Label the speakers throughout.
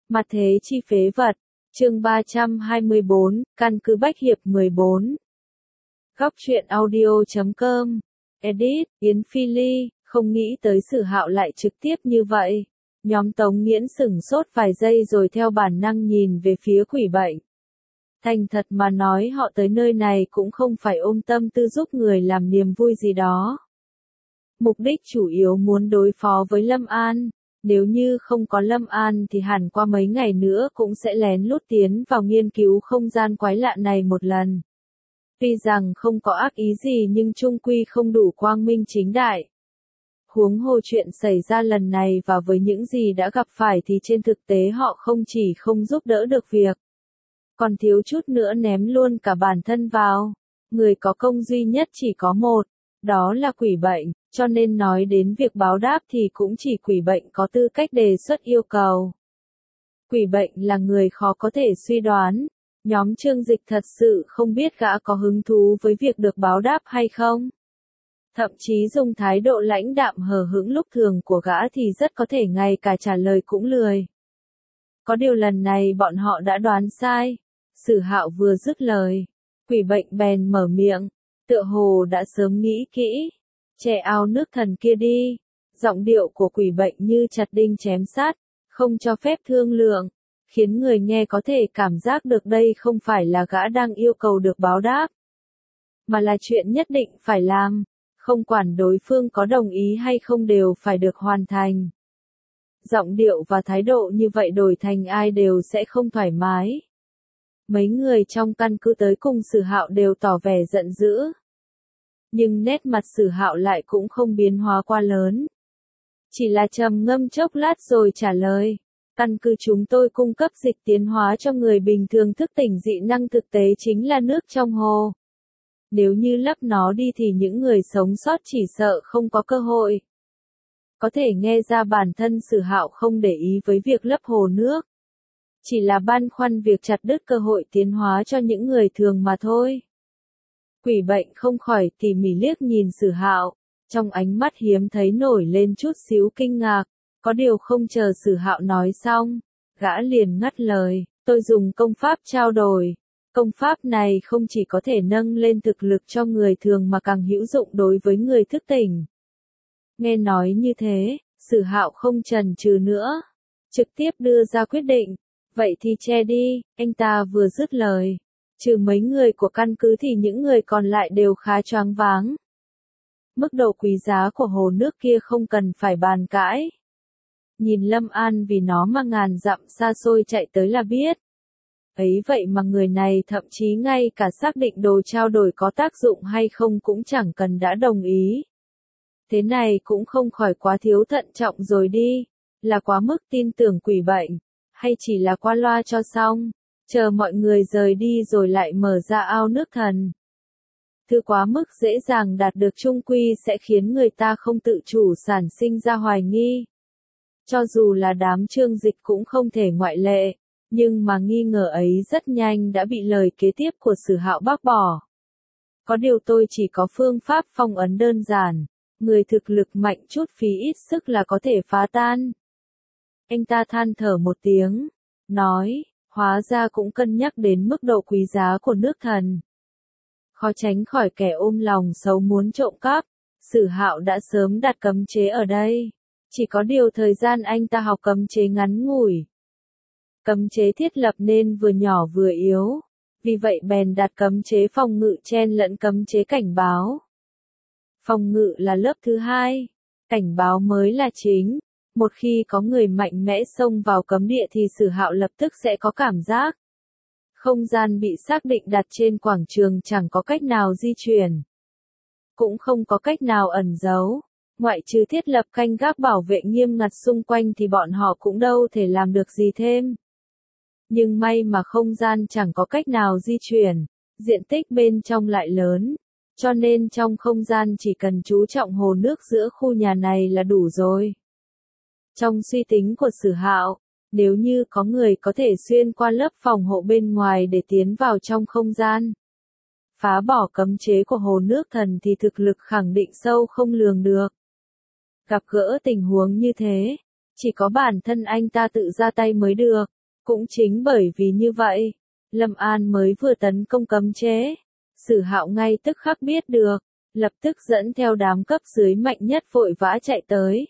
Speaker 1: Mặt thế chi phế vật, chương 324, căn cứ Bách Hiệp 14. Góc truyện audio.com, edit, Yến Phi Ly, không nghĩ tới Sử Hạo lại trực tiếp như vậy. Nhóm Tống Nghiễn sửng sốt vài giây rồi theo bản năng nhìn về phía quỷ bệnh. Thành thật mà nói họ tới nơi này cũng không phải ôm tâm tư giúp người làm niềm vui gì đó. Mục đích chủ yếu muốn đối phó với Lâm An. Nếu như không có Lâm An thì hẳn qua mấy ngày nữa cũng sẽ lén lút tiến vào nghiên cứu không gian quái lạ này một lần. Tuy rằng không có ác ý gì nhưng chung quy không đủ quang minh chính đại. Huống hồ chuyện xảy ra lần này và với những gì đã gặp phải thì trên thực tế họ không chỉ không giúp đỡ được việc, còn thiếu chút nữa ném luôn cả bản thân vào. Người có công duy nhất chỉ có một, đó là quỷ bệnh, cho nên nói đến việc báo đáp thì cũng chỉ quỷ bệnh có tư cách đề xuất yêu cầu. Quỷ bệnh là người khó có thể suy đoán, nhóm Trương Dịch thật sự không biết gã có hứng thú với việc được báo đáp hay không. Thậm chí dùng thái độ lãnh đạm hờ hững lúc thường của gã thì rất có thể ngay cả trả lời cũng lười. Có điều lần này bọn họ đã đoán sai. Sử Hạo vừa dứt lời, quỷ bệnh bèn mở miệng, tựa hồ đã sớm nghĩ kỹ. Che ao nước thần kia đi. Giọng điệu của quỷ bệnh như chặt đinh chém sát, không cho phép thương lượng, khiến người nghe có thể cảm giác được đây không phải là gã đang yêu cầu được báo đáp, mà là chuyện nhất định phải làm, không quản đối phương có đồng ý hay không đều phải được hoàn thành. Giọng điệu và thái độ như vậy đổi thành ai đều sẽ không thoải mái. Mấy người trong căn cứ tới cùng Sử Hạo đều tỏ vẻ giận dữ. Nhưng nét mặt Sử Hạo lại cũng không biến hóa quá lớn. Chỉ là trầm ngâm chốc lát rồi trả lời. Căn cứ chúng tôi cung cấp dịch tiến hóa cho người bình thường thức tỉnh dị năng thực tế chính là nước trong hồ. Nếu như lấp nó đi thì những người sống sót chỉ sợ không có cơ hội. Có thể nghe ra bản thân Sử Hạo không để ý với việc lấp hồ nước. Chỉ là băn khoăn việc chặt đứt cơ hội tiến hóa cho những người thường mà thôi. Quỷ bệnh không khỏi tỉ mỉ liếc nhìn Sử Hạo, trong ánh mắt hiếm thấy nổi lên chút xíu kinh ngạc, có điều không chờ Sử Hạo nói xong, gã liền ngắt lời, tôi dùng công pháp trao đổi. Công pháp này không chỉ có thể nâng lên thực lực cho người thường mà càng hữu dụng đối với người thức tỉnh. Nghe nói như thế, Sử Hạo không chần chừ nữa, trực tiếp đưa ra quyết định, vậy thì che đi, anh ta vừa dứt lời. Trừ mấy người của căn cứ thì những người còn lại đều khá choáng váng. Mức độ quý giá của hồ nước kia không cần phải bàn cãi. Nhìn Lâm An vì nó mà ngàn dặm xa xôi chạy tới là biết. Ấy vậy mà người này thậm chí ngay cả xác định đồ trao đổi có tác dụng hay không cũng chẳng cần đã đồng ý. Thế này cũng không khỏi quá thiếu thận trọng rồi đi. Là quá mức tin tưởng quỷ bệnh, hay chỉ là qua loa cho xong. Chờ mọi người rời đi rồi lại mở ra ao nước thần. Thứ quá mức dễ dàng đạt được chung quy sẽ khiến người ta không tự chủ sản sinh ra hoài nghi. Cho dù là đám Trương Dịch cũng không thể ngoại lệ, nhưng mà nghi ngờ ấy rất nhanh đã bị lời kế tiếp của Sử Hạo bác bỏ. Có điều tôi chỉ có phương pháp phong ấn đơn giản, người thực lực mạnh chút phí ít sức là có thể phá tan. Anh ta than thở một tiếng, nói. Hóa ra cũng cân nhắc đến mức độ quý giá của nước thần. Khó tránh khỏi kẻ ôm lòng xấu muốn trộm cắp, Sử Hạo đã sớm đặt cấm chế ở đây. Chỉ có điều thời gian anh ta học cấm chế ngắn ngủi. Cấm chế thiết lập nên vừa nhỏ vừa yếu. Vì vậy bèn đặt cấm chế phòng ngự chen lẫn cấm chế cảnh báo. Phòng ngự là lớp thứ hai, cảnh báo mới là chính. Một khi có người mạnh mẽ xông vào cấm địa thì Sử Hạo lập tức sẽ có cảm giác. Không gian bị xác định đặt trên quảng trường chẳng có cách nào di chuyển. Cũng không có cách nào ẩn giấu. Ngoại trừ thiết lập canh gác bảo vệ nghiêm ngặt xung quanh thì bọn họ cũng đâu thể làm được gì thêm. Nhưng may mà không gian chẳng có cách nào di chuyển. Diện tích bên trong lại lớn. Cho nên trong không gian chỉ cần chú trọng hồ nước giữa khu nhà này là đủ rồi. Trong suy tính của Sử Hạo, nếu như có người có thể xuyên qua lớp phòng hộ bên ngoài để tiến vào trong không gian, phá bỏ cấm chế của hồ nước thần thì thực lực khẳng định sâu không lường được. Gặp gỡ tình huống như thế, chỉ có bản thân anh ta tự ra tay mới được. Cũng chính bởi vì như vậy, Lâm An mới vừa tấn công cấm chế. Sử Hạo ngay tức khắc biết được, lập tức dẫn theo đám cấp dưới mạnh nhất vội vã chạy tới.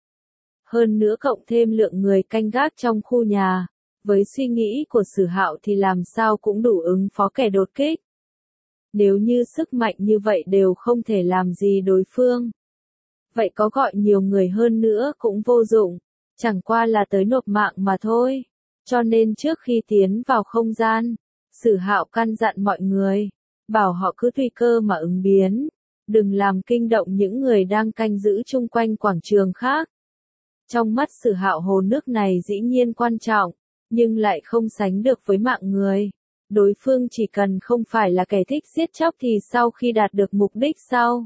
Speaker 1: Hơn nữa cộng thêm lượng người canh gác trong khu nhà, với suy nghĩ của Sử Hạo thì làm sao cũng đủ ứng phó kẻ đột kích. Nếu như sức mạnh như vậy đều không thể làm gì đối phương, vậy có gọi nhiều người hơn nữa cũng vô dụng, chẳng qua là tới nộp mạng mà thôi. Cho nên trước khi tiến vào không gian, Sử Hạo căn dặn mọi người, bảo họ cứ tùy cơ mà ứng biến, đừng làm kinh động những người đang canh giữ chung quanh quảng trường khác. Trong mắt Sử Hạo hồ nước này dĩ nhiên quan trọng, nhưng lại không sánh được với mạng người. Đối phương chỉ cần không phải là kẻ thích giết chóc thì sau khi đạt được mục đích sau,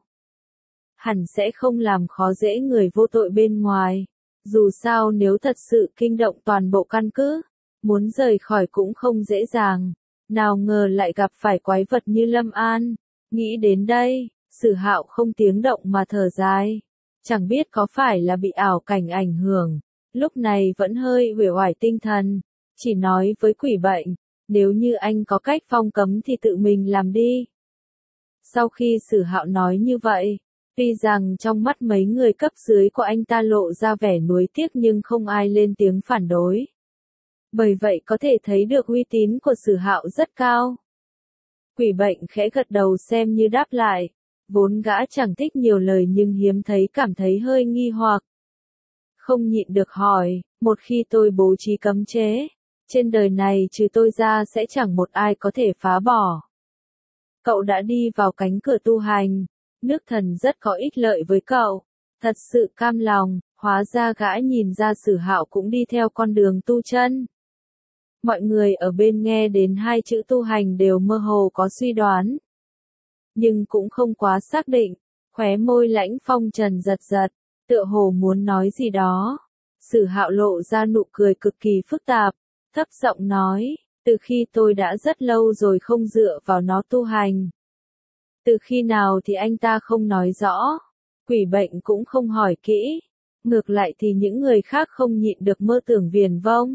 Speaker 1: hẳn sẽ không làm khó dễ người vô tội bên ngoài. Dù sao nếu thật sự kinh động toàn bộ căn cứ, muốn rời khỏi cũng không dễ dàng. Nào ngờ lại gặp phải quái vật như Lâm An. Nghĩ đến đây, Sử Hạo không tiếng động mà thở dài. Chẳng biết có phải là bị ảo cảnh ảnh hưởng, lúc này vẫn hơi uể oải tinh thần, chỉ nói với quỷ bệnh, nếu như anh có cách phong cấm thì tự mình làm đi. Sau khi Sử Hạo nói như vậy, tuy rằng trong mắt mấy người cấp dưới của anh ta lộ ra vẻ nuối tiếc nhưng không ai lên tiếng phản đối. Bởi vậy có thể thấy được uy tín của Sử Hạo rất cao. Quỷ bệnh khẽ gật đầu xem như đáp lại, vốn gã chẳng thích nhiều lời nhưng hiếm thấy cảm thấy hơi nghi hoặc. Không nhịn được hỏi, một khi tôi bố trí cấm chế, trên đời này trừ tôi ra sẽ chẳng một ai có thể phá bỏ. Cậu đã đi vào cánh cửa tu hành, nước thần rất có ích lợi với cậu, thật sự cam lòng. Hóa ra gã nhìn ra Sử Hạo cũng đi theo con đường tu chân. Mọi người ở bên nghe đến hai chữ tu hành đều mơ hồ có suy đoán, nhưng cũng không quá xác định. Khóe môi Lãnh Phong Trần giật giật, tựa hồ muốn nói gì đó. Sử Hạo lộ ra nụ cười cực kỳ phức tạp, thấp giọng nói, từ khi tôi đã rất lâu rồi không dựa vào nó tu hành. Từ khi nào thì anh ta không nói rõ, quỷ bệnh cũng không hỏi kỹ, ngược lại thì những người khác không nhịn được mơ tưởng viển vông.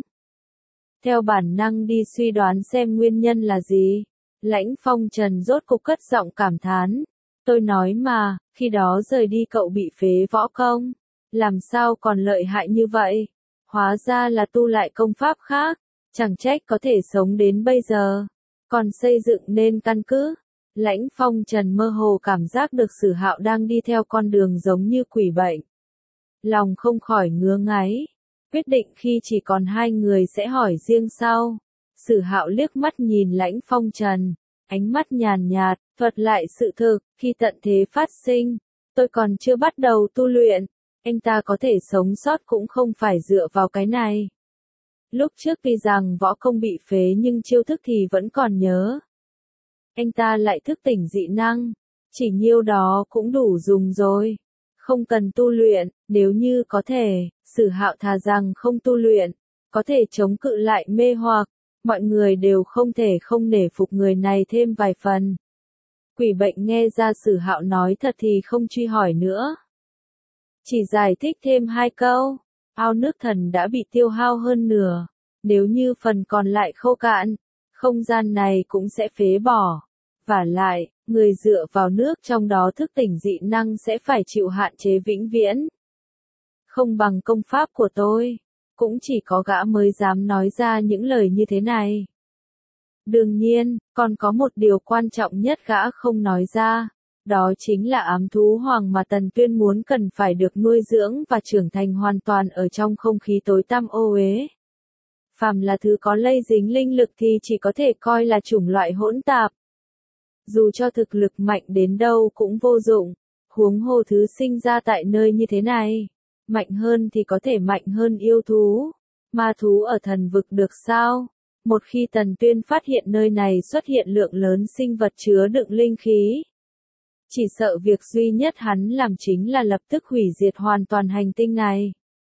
Speaker 1: Theo bản năng đi suy đoán xem nguyên nhân là gì. Lãnh Phong Trần rốt cục cất giọng cảm thán. Tôi nói mà, khi đó rời đi cậu bị phế võ công. Làm sao còn lợi hại như vậy? Hóa ra là tu lại công pháp khác. Chẳng trách có thể sống đến bây giờ. Còn xây dựng nên căn cứ. Lãnh Phong Trần mơ hồ cảm giác được Sử Hạo đang đi theo con đường giống như quỷ bệnh. Lòng không khỏi ngứa ngáy. Quyết định khi chỉ còn hai người sẽ hỏi riêng sau. Sử Hạo liếc mắt nhìn Lãnh Phong Trần, ánh mắt nhàn nhạt, thuật lại sự thực, khi tận thế phát sinh, tôi còn chưa bắt đầu tu luyện, anh ta có thể sống sót cũng không phải dựa vào cái này. Lúc trước tuy rằng võ công bị phế nhưng chiêu thức thì vẫn còn nhớ. Anh ta lại thức tỉnh dị năng, chỉ nhiêu đó cũng đủ dùng rồi. Không cần tu luyện, nếu như có thể, Sử Hạo thà rằng không tu luyện, có thể chống cự lại mê hoặc, mọi người đều không thể không nể phục người này thêm vài phần. Quỷ bệnh nghe ra Sử Hạo nói thật thì không truy hỏi nữa. Chỉ giải thích thêm hai câu, ao nước thần đã bị tiêu hao hơn nửa, nếu như phần còn lại khô cạn, không gian này cũng sẽ phế bỏ. Vả lại, người dựa vào nước trong đó thức tỉnh dị năng sẽ phải chịu hạn chế vĩnh viễn. Không bằng công pháp của tôi, cũng chỉ có gã mới dám nói ra những lời như thế này. Đương nhiên, còn có một điều quan trọng nhất gã không nói ra, đó chính là ám thú hoàng mà Tần Tuyên muốn cần phải được nuôi dưỡng và trưởng thành hoàn toàn ở trong không khí tối tăm ô uế. Phàm là thứ có lây dính linh lực thì chỉ có thể coi là chủng loại hỗn tạp. Dù cho thực lực mạnh đến đâu cũng vô dụng, huống hồ thứ sinh ra tại nơi như thế này. Mạnh hơn thì có thể mạnh hơn yêu thú, ma thú ở thần vực được sao? Một khi Tần Tuyên phát hiện nơi này xuất hiện lượng lớn sinh vật chứa đựng linh khí, chỉ sợ việc duy nhất hắn làm chính là lập tức hủy diệt hoàn toàn hành tinh này.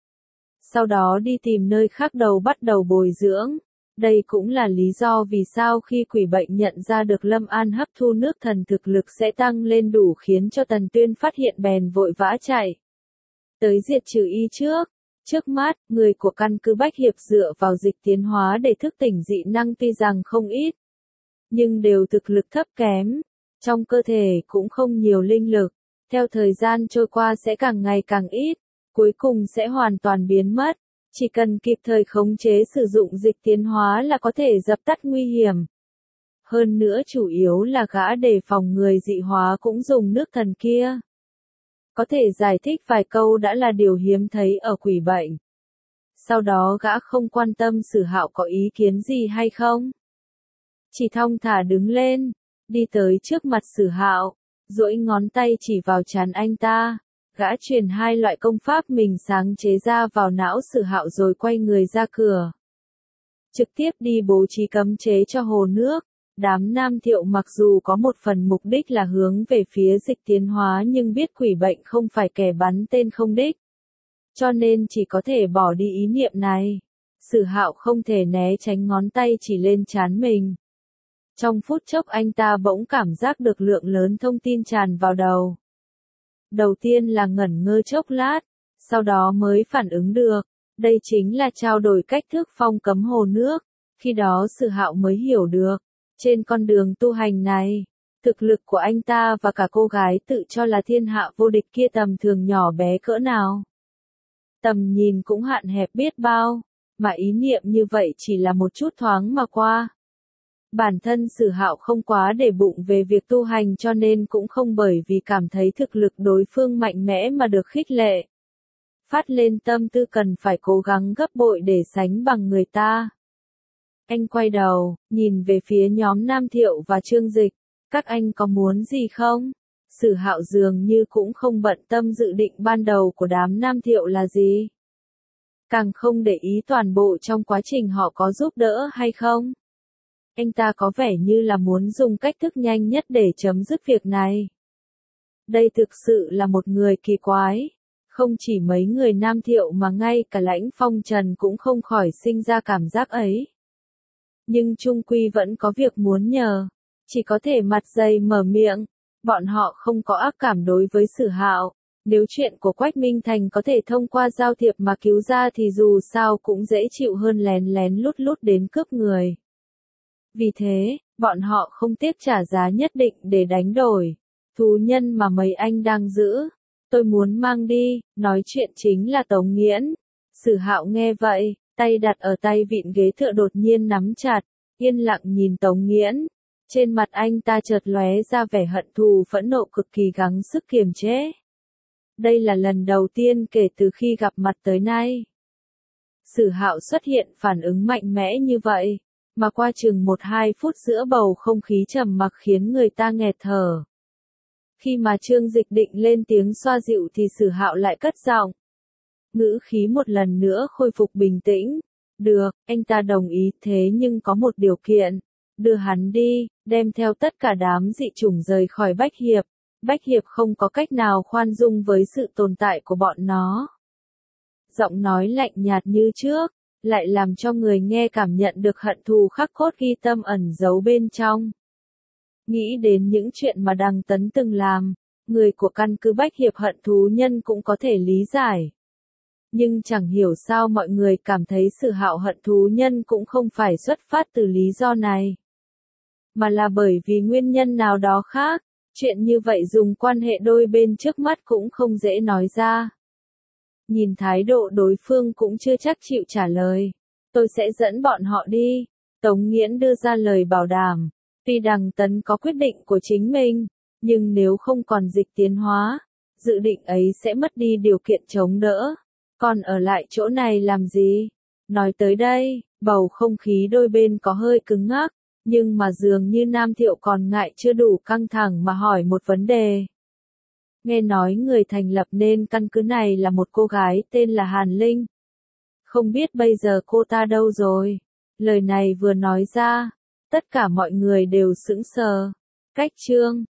Speaker 1: Sau đó đi tìm nơi khác bắt đầu bồi dưỡng. Đây cũng là lý do vì sao khi quỷ bệnh nhận ra được Lâm An hấp thu nước thần thực lực sẽ tăng lên đủ khiến cho Tần Tuyên phát hiện bèn vội vã chạy tới diệt trừ y trước. Trước mắt, người của căn cứ Bách Hiệp dựa vào dịch tiến hóa để thức tỉnh dị năng tuy rằng không ít, nhưng đều thực lực thấp kém, trong cơ thể cũng không nhiều linh lực, theo thời gian trôi qua sẽ càng ngày càng ít, cuối cùng sẽ hoàn toàn biến mất, chỉ cần kịp thời khống chế sử dụng dịch tiến hóa là có thể dập tắt nguy hiểm. Hơn nữa chủ yếu là gã đề phòng người dị hóa cũng dùng nước thần kia. Có thể giải thích vài câu đã là điều hiếm thấy ở quỷ bệnh. Sau đó gã không quan tâm Sử Hạo có ý kiến gì hay không. Chỉ thong thả đứng lên, đi tới trước mặt Sử Hạo, duỗi ngón tay chỉ vào trán anh ta. Gã truyền hai loại công pháp mình sáng chế ra vào não Sử Hạo rồi quay người ra cửa. Trực tiếp đi bố trí cấm chế cho hồ nước. Đám Nam Thiệu mặc dù có một phần mục đích là hướng về phía dịch tiến hóa nhưng biết quỷ bệnh không phải kẻ bắn tên không đích. Cho nên chỉ có thể bỏ đi ý niệm này. Sử Hạo không thể né tránh ngón tay chỉ lên trán mình. Trong phút chốc anh ta bỗng cảm giác được lượng lớn thông tin tràn vào đầu. Đầu tiên là ngẩn ngơ chốc lát, sau đó mới phản ứng được. Đây chính là trao đổi cách thức phong cấm hồ nước. Khi đó Sử Hạo mới hiểu được. Trên con đường tu hành này, thực lực của anh ta và cả cô gái tự cho là thiên hạ vô địch kia tầm thường nhỏ bé cỡ nào. Tầm nhìn cũng hạn hẹp biết bao, mà ý niệm như vậy chỉ là một chút thoáng mà qua. Bản thân Sử Hạo không quá để bụng về việc tu hành cho nên cũng không bởi vì cảm thấy thực lực đối phương mạnh mẽ mà được khích lệ. Phát lên tâm tư cần phải cố gắng gấp bội để sánh bằng người ta. Anh quay đầu, nhìn về phía nhóm Nam Thiệu và Trương Dịch. Các anh có muốn gì không? Sử Hạo dường như cũng không bận tâm dự định ban đầu của đám Nam Thiệu là gì. Càng không để ý toàn bộ trong quá trình họ có giúp đỡ hay không. Anh ta có vẻ như là muốn dùng cách thức nhanh nhất để chấm dứt việc này. Đây thực sự là một người kỳ quái. Không chỉ mấy người Nam Thiệu mà ngay cả Lãnh Phong Trần cũng không khỏi sinh ra cảm giác ấy. Nhưng chung quy vẫn có việc muốn nhờ, chỉ có thể mặt dày mở miệng, bọn họ không có ác cảm đối với Sử Hạo, nếu chuyện của Quách Minh Thành có thể thông qua giao thiệp mà cứu ra thì dù sao cũng dễ chịu hơn lén lén lút lút đến cướp người. Vì thế, bọn họ không tiếc trả giá nhất định để đánh đổi, thú nhân mà mấy anh đang giữ, tôi muốn mang đi, nói chuyện chính là Tống Nghiễn. Sử Hạo nghe vậy. Tay đặt ở tay vịn ghế tựa đột nhiên nắm chặt, yên lặng nhìn Tống Nghiễn. Trên mặt anh ta chợt lóe ra vẻ hận thù phẫn nộ cực kỳ gắng sức kiềm chế. Đây là lần đầu tiên kể từ khi gặp mặt tới nay. Sử Hạo xuất hiện phản ứng mạnh mẽ như vậy, mà qua chừng 1-2 phút giữa bầu không khí trầm mặc khiến người ta nghẹt thở. Khi mà Trương Dịch định lên tiếng xoa dịu thì Sử Hạo lại cất giọng. Ngữ khí một lần nữa khôi phục bình tĩnh. Được, anh ta đồng ý thế nhưng có một điều kiện. Đưa hắn đi, đem theo tất cả đám dị chủng rời khỏi Bách Hiệp. Bách Hiệp không có cách nào khoan dung với sự tồn tại của bọn nó. Giọng nói lạnh nhạt như trước, lại làm cho người nghe cảm nhận được hận thù khắc cốt ghi tâm ẩn giấu bên trong. Nghĩ đến những chuyện mà Đằng Tấn từng làm, người của căn cứ Bách Hiệp hận thú nhân cũng có thể lý giải. Nhưng chẳng hiểu sao mọi người cảm thấy Sử Hạo hận thú nhân cũng không phải xuất phát từ lý do này. Mà là bởi vì nguyên nhân nào đó khác, chuyện như vậy dùng quan hệ đôi bên trước mắt cũng không dễ nói ra. Nhìn thái độ đối phương cũng chưa chắc chịu trả lời. Tôi sẽ dẫn bọn họ đi. Tống Nghiễn đưa ra lời bảo đảm. Tuy Đằng Tấn có quyết định của chính mình, nhưng nếu không còn dịch tiến hóa, dự định ấy sẽ mất đi điều kiện chống đỡ. Còn ở lại chỗ này làm gì? Nói tới đây, bầu không khí đôi bên có hơi cứng ngắc, nhưng mà dường như Nam Thiệu còn ngại chưa đủ căng thẳng mà hỏi một vấn đề. Nghe nói người thành lập nên căn cứ này là một cô gái tên là Hàn Linh. Không biết bây giờ cô ta đâu rồi? Lời này vừa nói ra, tất cả mọi người đều sững sờ. Cách chương